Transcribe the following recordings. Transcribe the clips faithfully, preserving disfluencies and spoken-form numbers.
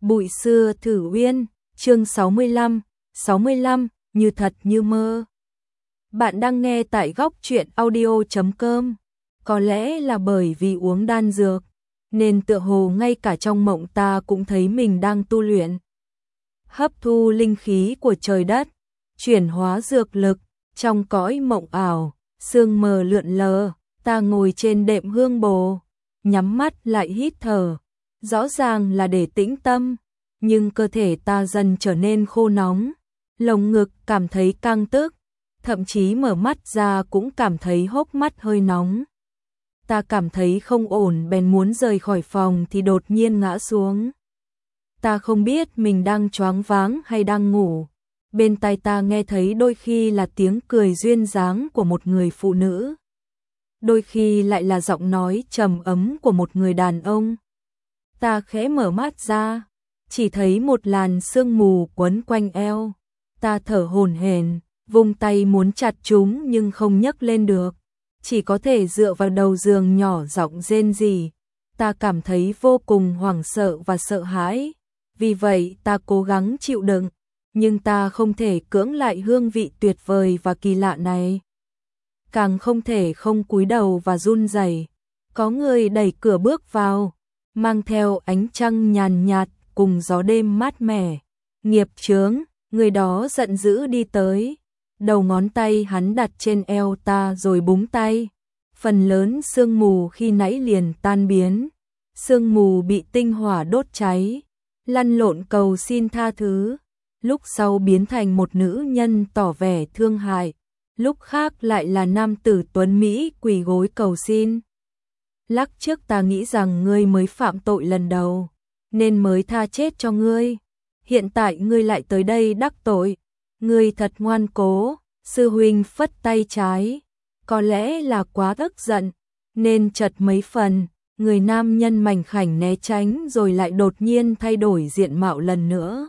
Bụi xưa thử uyên, chương sáu mươi lăm, sáu mươi lăm, như thật như mơ. Bạn đang nghe tại góc truyện audio chấm com. Có lẽ là bởi vì uống đan dược, nên tựa hồ ngay cả trong mộng ta cũng thấy mình đang tu luyện. Hấp thu linh khí của trời đất, chuyển hóa dược lực, trong cõi mộng ảo, sương mờ lượn lờ, ta ngồi trên đệm hương bồ, nhắm mắt lại hít thở. Rõ ràng là để tĩnh tâm, nhưng cơ thể ta dần trở nên khô nóng, lồng ngực cảm thấy căng tức, thậm chí mở mắt ra cũng cảm thấy hốc mắt hơi nóng. Ta cảm thấy không ổn bèn muốn rời khỏi phòng thì đột nhiên ngã xuống. Ta không biết mình đang choáng váng hay đang ngủ. Bên tai ta nghe thấy đôi khi là tiếng cười duyên dáng của một người phụ nữ, đôi khi lại là giọng nói trầm ấm của một người đàn ông. Ta khẽ mở mắt ra, chỉ thấy một làn sương mù quấn quanh eo. Ta thở hổn hển, vung tay muốn chặt chúng nhưng không nhấc lên được, chỉ có thể dựa vào đầu giường nhỏ giọng rên rỉ. Ta cảm thấy vô cùng hoảng sợ và sợ hãi, vì vậy ta cố gắng chịu đựng, nhưng ta không thể cưỡng lại hương vị tuyệt vời và kỳ lạ này. Càng không thể không cúi đầu và run rẩy. Có người đẩy cửa bước vào, mang theo ánh trăng nhàn nhạt cùng gió đêm mát mẻ. Nghiệp chướng, người đó giận dữ đi tới, đầu ngón tay hắn đặt trên eo ta rồi búng tay. Phần lớn sương mù khi nãy liền tan biến, sương mù bị tinh hỏa đốt cháy, lăn lộn cầu xin tha thứ, lúc sau biến thành một nữ nhân tỏ vẻ thương hại, lúc khác lại là nam tử tuấn Mỹ quỳ gối cầu xin. Lắc trước ta nghĩ rằng ngươi mới phạm tội lần đầu, nên mới tha chết cho ngươi. Hiện tại ngươi lại tới đây đắc tội, ngươi thật ngoan cố. Sư huynh phất tay trái, có lẽ là quá tức giận, nên chật mấy phần. Người nam nhân mảnh khảnh né tránh rồi lại đột nhiên thay đổi diện mạo lần nữa.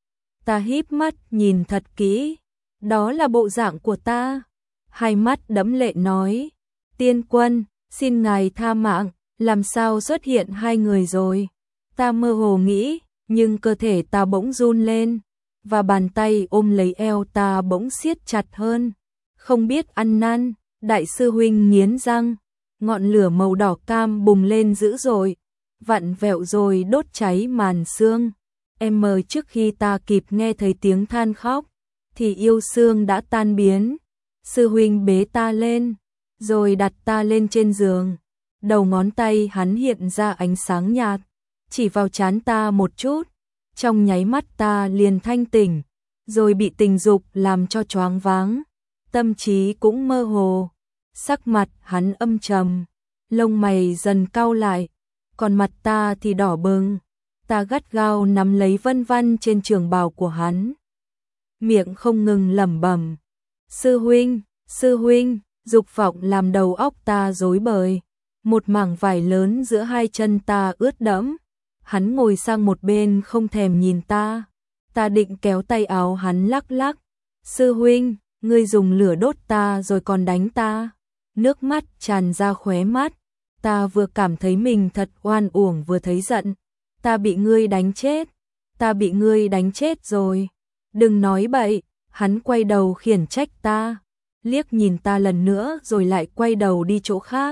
Ta híp mắt nhìn thật kỹ, đó là bộ dạng của ta. Hai mắt đẫm lệ nói, tiên quân, xin ngài tha mạng, làm sao xuất hiện hai người rồi. Ta mơ hồ nghĩ, nhưng cơ thể ta bỗng run lên, và bàn tay ôm lấy eo ta bỗng siết chặt hơn. Không biết ăn năn, đại sư huynh nghiến răng, ngọn lửa màu đỏ cam bùng lên dữ dội, vặn vẹo rồi đốt cháy màn xương. Em mờ trước khi ta kịp nghe thấy tiếng than khóc, thì yêu xương đã tan biến. Sư huynh bế ta lên, rồi đặt ta lên trên giường. Đầu ngón tay hắn hiện ra ánh sáng nhạt, chỉ vào trán ta một chút. Trong nháy mắt ta liền thanh tỉnh, rồi bị tình dục làm cho choáng váng, tâm trí cũng mơ hồ. Sắc mặt hắn âm trầm, lông mày dần cau lại, còn mặt ta thì đỏ bừng. Ta gắt gao nắm lấy vân vân trên trường bào của hắn, miệng không ngừng lẩm bẩm, sư huynh, sư huynh. Dục vọng làm đầu óc ta rối bời, một mảng vải lớn giữa hai chân ta ướt đẫm. Hắn ngồi sang một bên không thèm nhìn ta. Ta định kéo tay áo hắn lắc lắc. Sư huynh, ngươi dùng lửa đốt ta rồi còn đánh ta. Nước mắt tràn ra khóe mắt. Ta vừa cảm thấy mình thật oan uổng vừa thấy giận. Ta bị ngươi đánh chết. Ta bị ngươi đánh chết rồi. Đừng nói bậy. Hắn quay đầu khiển trách ta, liếc nhìn ta lần nữa rồi lại quay đầu đi chỗ khác.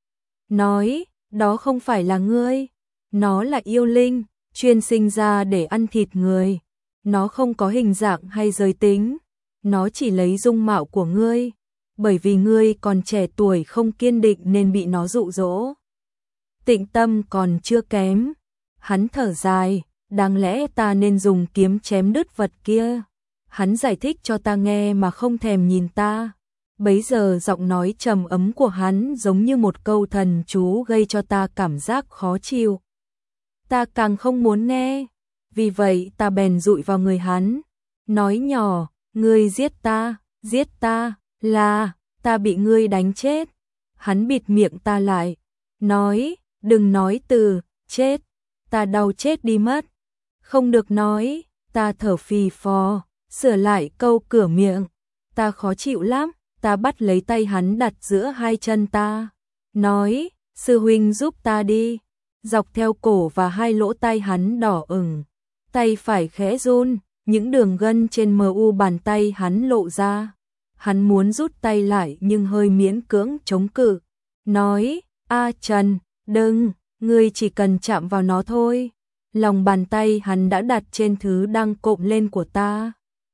Nói, đó không phải là ngươi. Nó là yêu linh, chuyên sinh ra để ăn thịt người. Nó không có hình dạng hay giới tính. Nó chỉ lấy dung mạo của ngươi, bởi vì ngươi còn trẻ tuổi không kiên định nên bị nó dụ dỗ. Tịnh tâm còn chưa kém. Hắn thở dài, đáng lẽ ta nên dùng kiếm chém đứt vật kia. Hắn giải thích cho ta nghe mà không thèm nhìn ta. Bấy giờ giọng nói trầm ấm của hắn giống như một câu thần chú gây cho ta cảm giác khó chịu. Ta càng không muốn nghe, vì vậy ta bèn dụi vào người hắn, nói nhỏ, ngươi giết ta, giết ta, là, ta bị ngươi đánh chết. Hắn bịt miệng ta lại, nói, đừng nói từ, chết, ta đau chết đi mất. Không được nói, ta thở phì phò, sửa lại câu cửa miệng, ta khó chịu lắm. Ta bắt lấy tay hắn đặt giữa hai chân ta, nói, sư huynh giúp ta đi. Dọc theo cổ và hai lỗ tai hắn đỏ ửng, tay phải khẽ run, những đường gân trên mờ u bàn tay hắn lộ ra. Hắn muốn rút tay lại nhưng hơi miễn cưỡng chống cự, nói, A Trần, đừng, ngươi chỉ cần chạm vào nó thôi. Lòng bàn tay hắn đã đặt trên thứ đang cộm lên của ta.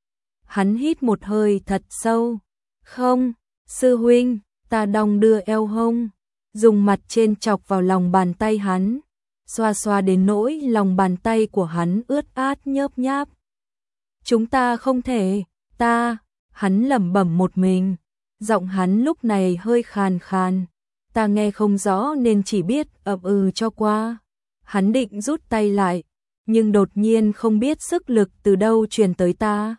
Hắn hít một hơi thật sâu. Không, sư huynh, ta đong đưa eo hông, dùng mặt trên chọc vào lòng bàn tay hắn, xoa xoa đến nỗi lòng bàn tay của hắn ướt át nhớp nháp. Chúng ta không thể, ta, hắn lẩm bẩm một mình, giọng hắn lúc này hơi khàn khàn, ta nghe không rõ nên chỉ biết ậm ừ cho qua. Hắn định rút tay lại, nhưng đột nhiên không biết sức lực từ đâu truyền tới ta.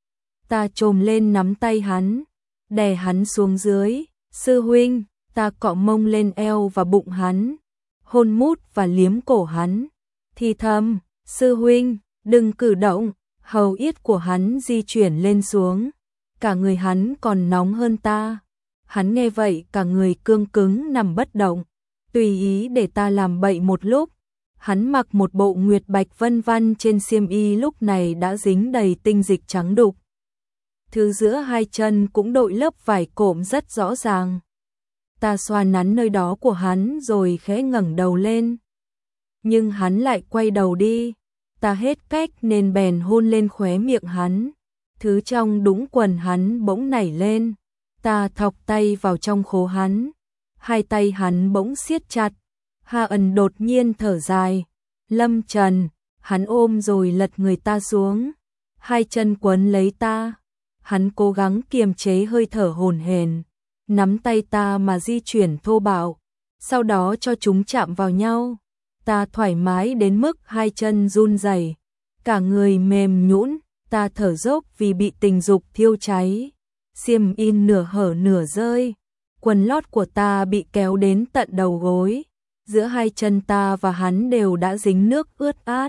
Ta chồm lên nắm tay hắn, đè hắn xuống dưới, sư huynh, ta cọ mông lên eo và bụng hắn, hôn mút và liếm cổ hắn, thì thầm, sư huynh, đừng cử động. Hầu yết của hắn di chuyển lên xuống, cả người hắn còn nóng hơn ta. Hắn nghe vậy cả người cương cứng nằm bất động, tùy ý để ta làm bậy một lúc. Hắn mặc một bộ nguyệt bạch vân vân, trên xiêm y lúc này đã dính đầy tinh dịch trắng đục. Thứ giữa hai chân cũng đội lớp vải cộm rất rõ ràng. Ta xoa nắn nơi đó của hắn rồi khẽ ngẩng đầu lên. Nhưng hắn lại quay đầu đi. Ta hết cách nên bèn hôn lên khóe miệng hắn. Thứ trong đũng quần hắn bỗng nảy lên. Ta thọc tay vào trong khố hắn. Hai tay hắn bỗng siết chặt. Hà Ẩn đột nhiên thở dài. Lâm Trần, hắn ôm rồi lật người ta xuống. Hai chân quấn lấy ta. Hắn cố gắng kiềm chế hơi thở hổn hển, nắm tay ta mà di chuyển thô bạo, sau đó cho chúng chạm vào nhau. Ta thoải mái đến mức hai chân run rẩy, cả người mềm nhũn, ta thở dốc vì bị tình dục thiêu cháy. Xiêm y nửa hở nửa rơi, quần lót của ta bị kéo đến tận đầu gối, giữa hai chân ta và hắn đều đã dính nước ướt át.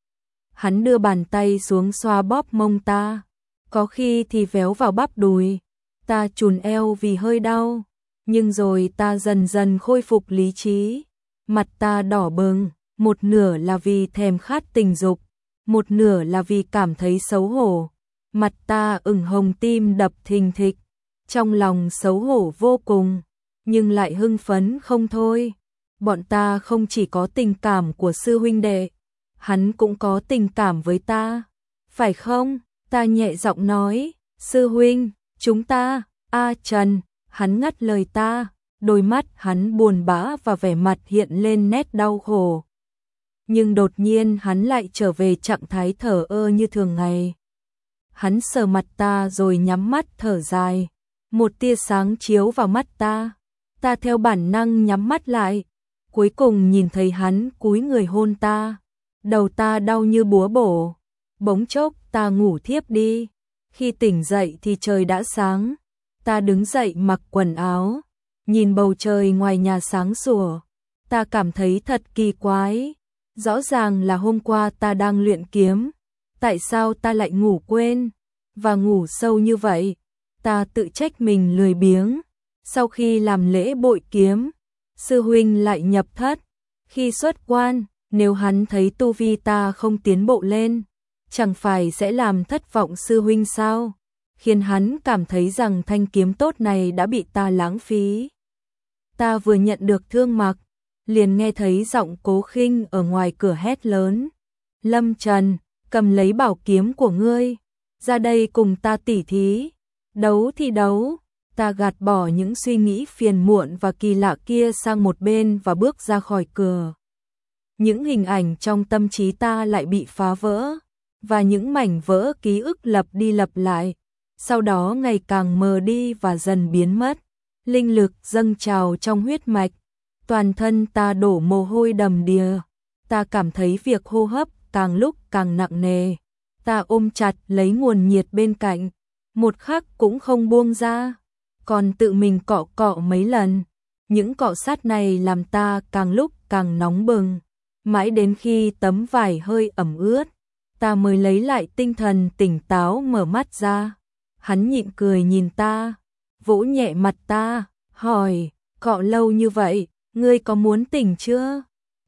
Hắn đưa bàn tay xuống xoa bóp mông ta, có khi thì véo vào bắp đùi. Ta chùn eo vì hơi đau, nhưng rồi ta dần dần khôi phục lý trí. Mặt ta đỏ bừng, một nửa là vì thèm khát tình dục, một nửa là vì cảm thấy xấu hổ. Mặt ta ửng hồng, tim đập thình thịch, trong lòng xấu hổ vô cùng, nhưng lại hưng phấn không thôi. Bọn ta không chỉ có tình cảm của sư huynh đệ, hắn cũng có tình cảm với ta, phải không? Ta nhẹ giọng nói, sư huynh, chúng ta, A Trần. Hắn ngắt lời ta, đôi mắt hắn buồn bã và vẻ mặt hiện lên nét đau khổ. Nhưng đột nhiên hắn lại trở về trạng thái thờ ơ như thường ngày. Hắn sờ mặt ta rồi nhắm mắt thở dài, một tia sáng chiếu vào mắt ta. Ta theo bản năng nhắm mắt lại, cuối cùng nhìn thấy hắn cúi người hôn ta. Đầu ta đau như búa bổ, bỗng chốc ta ngủ thiếp đi. Khi tỉnh dậy thì trời đã sáng. Ta đứng dậy mặc quần áo, nhìn bầu trời ngoài nhà sáng sủa. Ta cảm thấy thật kỳ quái. Rõ ràng là hôm qua ta đang luyện kiếm, tại sao ta lại ngủ quên và ngủ sâu như vậy? Ta tự trách mình lười biếng. Sau khi làm lễ bội kiếm, sư huynh lại nhập thất. Khi xuất quan, nếu hắn thấy tu vi ta không tiến bộ lên, chẳng phải sẽ làm thất vọng sư huynh sao? Khiến hắn cảm thấy rằng thanh kiếm tốt này đã bị ta lãng phí. Ta vừa nhận được thương mặc, liền nghe thấy giọng Cố Khinh ở ngoài cửa hét lớn. Lâm Trần, cầm lấy bảo kiếm của ngươi, ra đây cùng ta tỉ thí. Đấu thì đấu. Ta gạt bỏ những suy nghĩ phiền muộn và kỳ lạ kia sang một bên và bước ra khỏi cửa. Những hình ảnh trong tâm trí ta lại bị phá vỡ, và những mảnh vỡ ký ức lặp đi lặp lại, sau đó ngày càng mờ đi và dần biến mất. Linh lực dâng trào trong huyết mạch, toàn thân ta đổ mồ hôi đầm đìa. Ta cảm thấy việc hô hấp càng lúc càng nặng nề. Ta ôm chặt lấy nguồn nhiệt bên cạnh, một khắc cũng không buông ra, còn tự mình cọ cọ mấy lần. Những cọ sát này làm ta càng lúc càng nóng bừng, mãi đến khi tấm vải hơi ẩm ướt, ta mới lấy lại tinh thần tỉnh táo mở mắt ra. Hắn nhịn cười nhìn ta, vỗ nhẹ mặt ta, hỏi, cọ lâu như vậy, ngươi có muốn tỉnh chưa?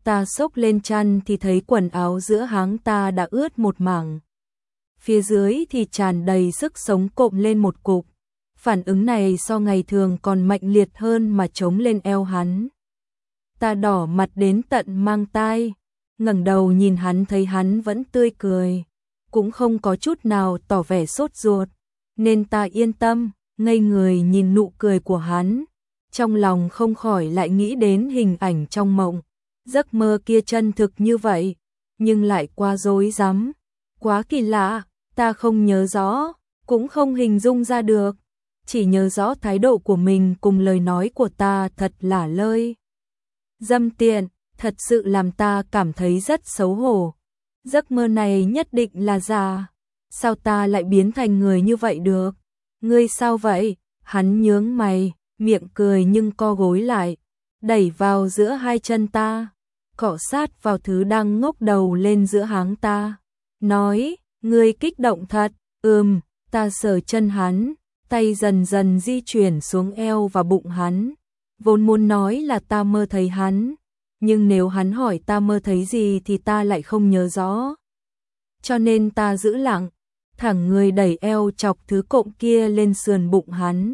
Ta xốc lên chăn thì thấy quần áo giữa háng ta đã ướt một mảng. Phía dưới thì tràn đầy sức sống cộm lên một cục. Phản ứng này so ngày thường còn mạnh liệt hơn mà trống lên eo hắn. Ta đỏ mặt đến tận mang tai, ngẩng đầu nhìn hắn thấy hắn vẫn tươi cười, cũng không có chút nào tỏ vẻ sốt ruột, nên ta yên tâm, ngây người nhìn nụ cười của hắn, trong lòng không khỏi lại nghĩ đến hình ảnh trong mộng, giấc mơ kia chân thực như vậy, nhưng lại quá rối rắm, quá kỳ lạ, ta không nhớ rõ, cũng không hình dung ra được, chỉ nhớ rõ thái độ của mình cùng lời nói của ta thật lả lơi. Dâm tiện, thật sự làm ta cảm thấy rất xấu hổ. Giấc mơ này nhất định là giả. Sao ta lại biến thành người như vậy được? Ngươi sao vậy? Hắn nhướng mày, miệng cười nhưng co gối lại, đẩy vào giữa hai chân ta, cọ sát vào thứ đang ngóc đầu lên giữa háng ta. Nói, ngươi kích động thật, ừm, ta sờ chân hắn, tay dần dần di chuyển xuống eo và bụng hắn. Vốn muốn nói là ta mơ thấy hắn, nhưng nếu hắn hỏi ta mơ thấy gì thì ta lại không nhớ rõ. Cho nên ta giữ lặng, thẳng người đẩy eo chọc thứ cộm kia lên sườn bụng hắn.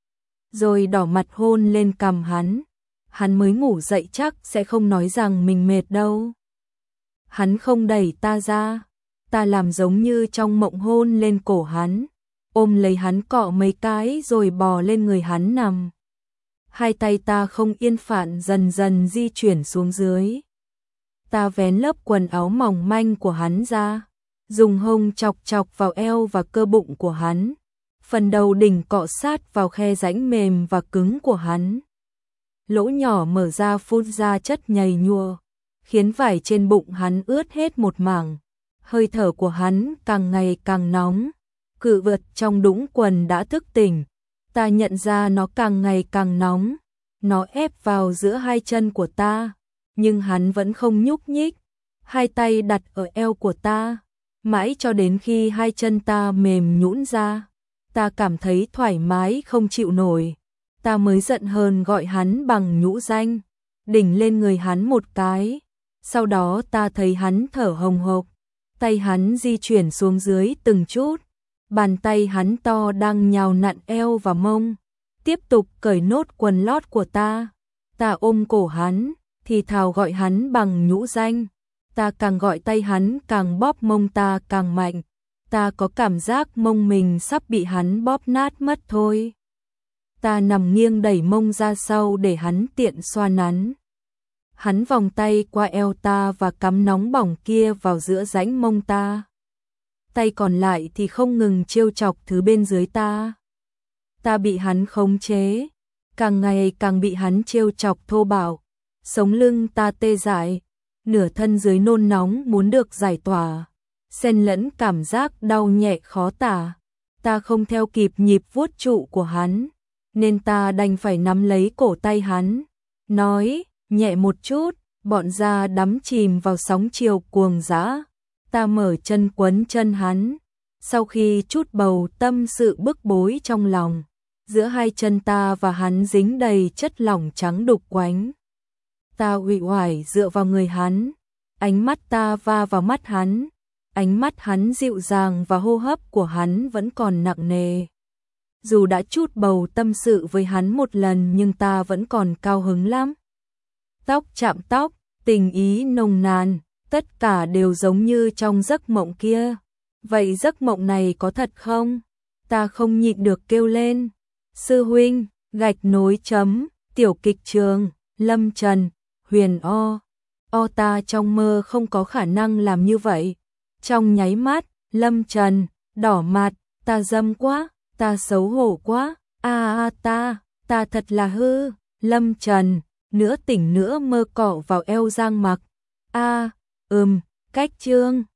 Rồi đỏ mặt hôn lên cằm hắn. Hắn mới ngủ dậy chắc sẽ không nói rằng mình mệt đâu. Hắn không đẩy ta ra, ta làm giống như trong mộng hôn lên cổ hắn, ôm lấy hắn cọ mấy cái rồi bò lên người hắn nằm. Hai tay ta không yên phận dần dần di chuyển xuống dưới. Ta vén lớp quần áo mỏng manh của hắn ra, dùng hông chọc chọc vào eo và cơ bụng của hắn. Phần đầu đỉnh cọ sát vào khe rãnh mềm và cứng của hắn. Lỗ nhỏ mở ra phun ra chất nhầy nhụa, khiến vải trên bụng hắn ướt hết một mảng. Hơi thở của hắn càng ngày càng nóng. Cự vật trong đũng quần đã thức tỉnh. Ta nhận ra nó càng ngày càng nóng. Nó ép vào giữa hai chân của ta, nhưng hắn vẫn không nhúc nhích. Hai tay đặt ở eo của ta, mãi cho đến khi hai chân ta mềm nhũn ra. Ta cảm thấy thoải mái không chịu nổi. Ta mới giận hờn gọi hắn bằng nhũ danh, đỉnh lên người hắn một cái. Sau đó ta thấy hắn thở hồng hộc, tay hắn di chuyển xuống dưới từng chút. Bàn tay hắn to đang nhào nặn eo và mông, tiếp tục cởi nốt quần lót của ta. Ta ôm cổ hắn, thì thào gọi hắn bằng nhũ danh. Ta càng gọi tay hắn càng bóp mông ta càng mạnh. Ta có cảm giác mông mình sắp bị hắn bóp nát mất thôi. Ta nằm nghiêng đẩy mông ra sau để hắn tiện xoa nắn. Hắn vòng tay qua eo ta và cắm nóng bỏng kia vào giữa rãnh mông ta. Tay còn lại thì không ngừng trêu chọc thứ bên dưới ta. Ta bị hắn khống chế, càng ngày càng bị hắn trêu chọc thô bạo. Sống lưng ta tê dại, nửa thân dưới nôn nóng muốn được giải tỏa, xen lẫn cảm giác đau nhẹ khó tả. Ta không theo kịp nhịp vuốt trụ của hắn, nên ta đành phải nắm lấy cổ tay hắn, nói, nhẹ một chút, bọn da đắm chìm vào sóng chiều cuồng dã. Ta mở chân quấn chân hắn, sau khi chút bầu tâm sự bức bối trong lòng, giữa hai chân ta và hắn dính đầy chất lỏng trắng đục quánh. Ta uể oải dựa vào người hắn, ánh mắt ta va vào mắt hắn, ánh mắt hắn dịu dàng và hô hấp của hắn vẫn còn nặng nề. Dù đã chút bầu tâm sự với hắn một lần nhưng ta vẫn còn cao hứng lắm. Tóc chạm tóc, tình ý nồng nàn, tất cả đều giống như trong giấc mộng kia. Vậy giấc mộng này có thật không? Ta không nhịn được kêu lên. Sư huynh, gạch nối chấm, tiểu kịch trường, Lâm Trần, Huyền O. O ta trong mơ không có khả năng làm như vậy. Trong nháy mắt, Lâm Trần, đỏ mặt, ta dâm quá, ta xấu hổ quá, a a ta, ta thật là hư. Lâm Trần, nữa tỉnh nữa mơ cọ vào eo Giang Mặc. A, ừm, cách chương.